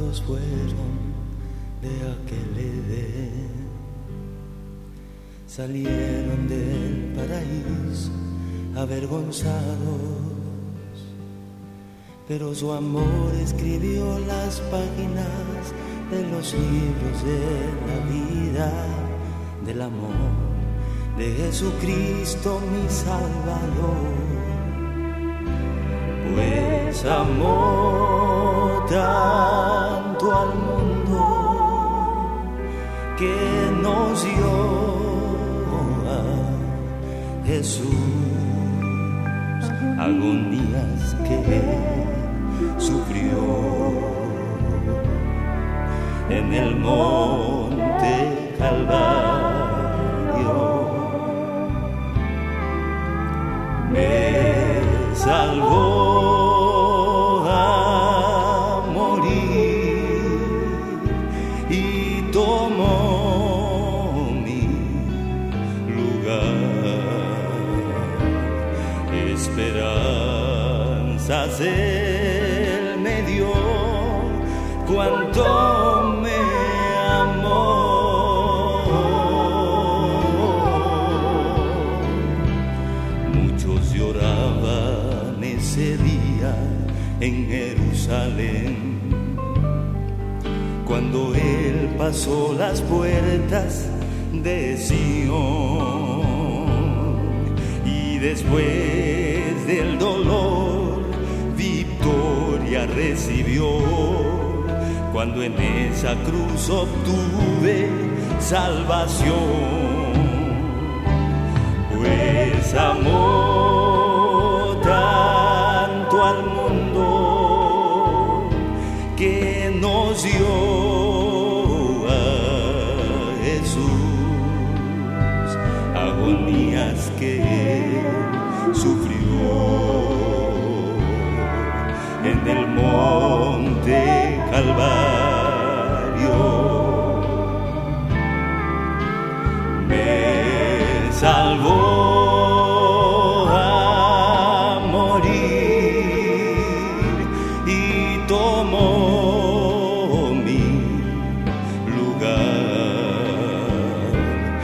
¿Cuántos fueron de aquel Edén? Salieron del paraíso avergonzados, pero su amor escribió las páginas de los libros de la vida, del amor de Jesucristo mi Salvador. Pues amó tanto al mundo que nos dio a Jesús, agonías que sufrió en el monte Calvario. Me salvó a morir y tomó mi lugar. Esperanzas Él me dio, cuánto me amó. Muchos lloraban ese día en Jerusalén, cuando Él pasó las puertas de Sión, y después del dolor victoria recibió, cuando en esa cruz obtuve salvación. Pues amó tanto al mundo que nos dio a Jesús, agonías que Él sufrió en el monte Calvario. Me salvó a morir y tomó mi lugar.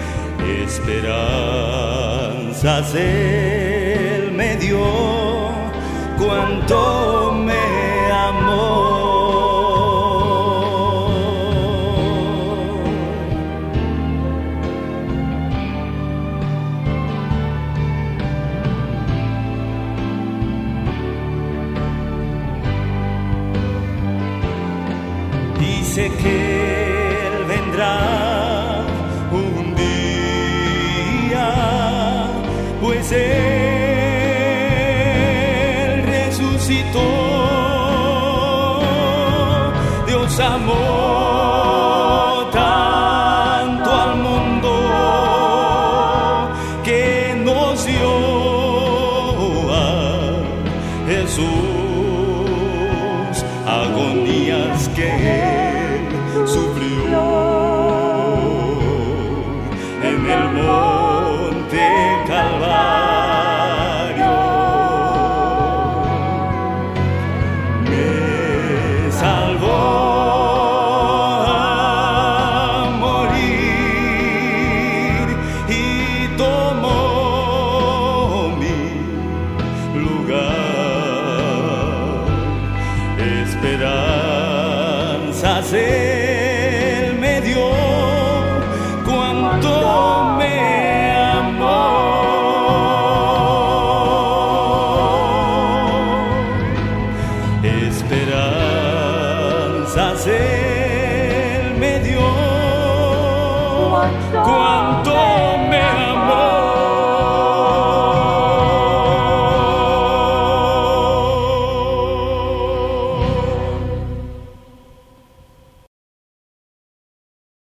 Esperanzas Él me dio, cuánto me amó. Dice que Él vendrá un día, pues Él resucitó. Dios amó tanto al mundo que nos dio a Jesús, agonías que Él sufrió en el monte Calvario. Me salvó a morir y tomó mi lugar. Esperanzas Él me dio, cuánto me amó. Esperanzas Él me dio,